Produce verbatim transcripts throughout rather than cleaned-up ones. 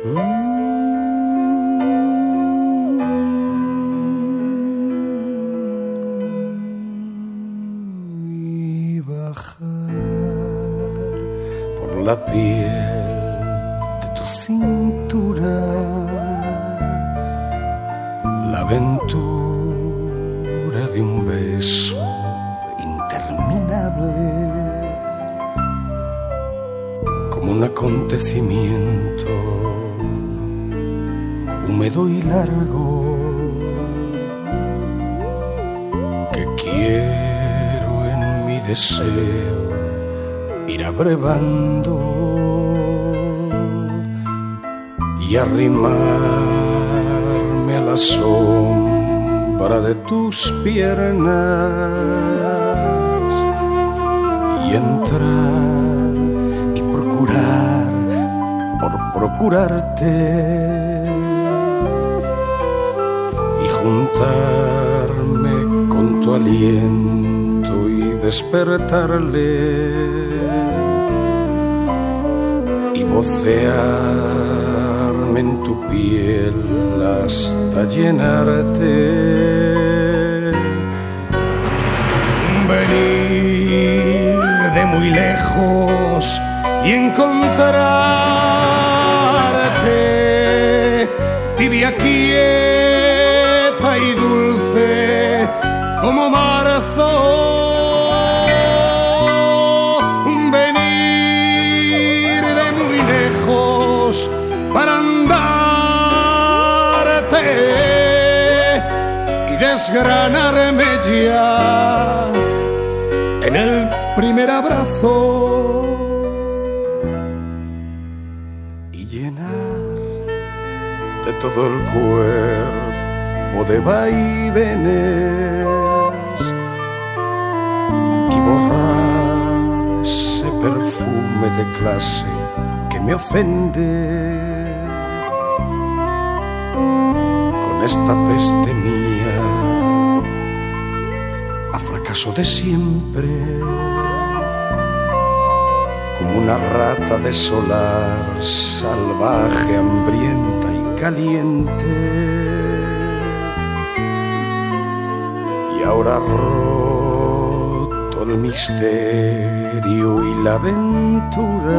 Y bajar por la piel de tu cintura la aventura de un beso interminable, como un acontecimiento húmedo y largo que quiero en mi deseo ir abrevando y arrimarme a la sombra de tus piernas y entrar y procurar por procurarte y juntarme con tu aliento y despertarle y vocearme en tu piel hasta llenarte. Venir de muy lejos y encontrarte tibia, quieta y dulce como marzo. Venir de muy lejos para andarte y desgranarme ya en el primer abrazo y llenar de todo el cuerpo de vaivenes y borrar ese perfume de clase que me ofende con esta peste mía a fracaso de siempre, como una rata de solar salvaje, hambrienta y caliente. Y ahora roto el misterio y la aventura,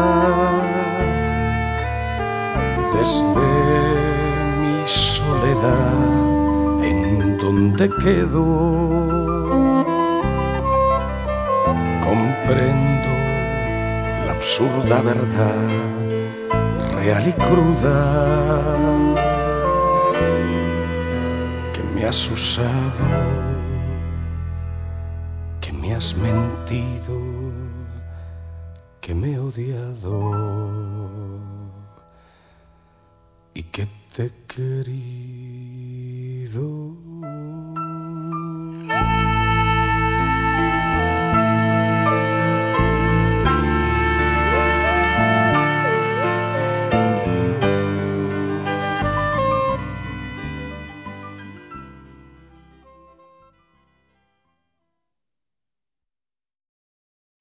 desde mi soledad en donde quedo, comprendo la absurda verdad real y cruda que me has usado, que me has mentido, que me he odiado y que te he querido.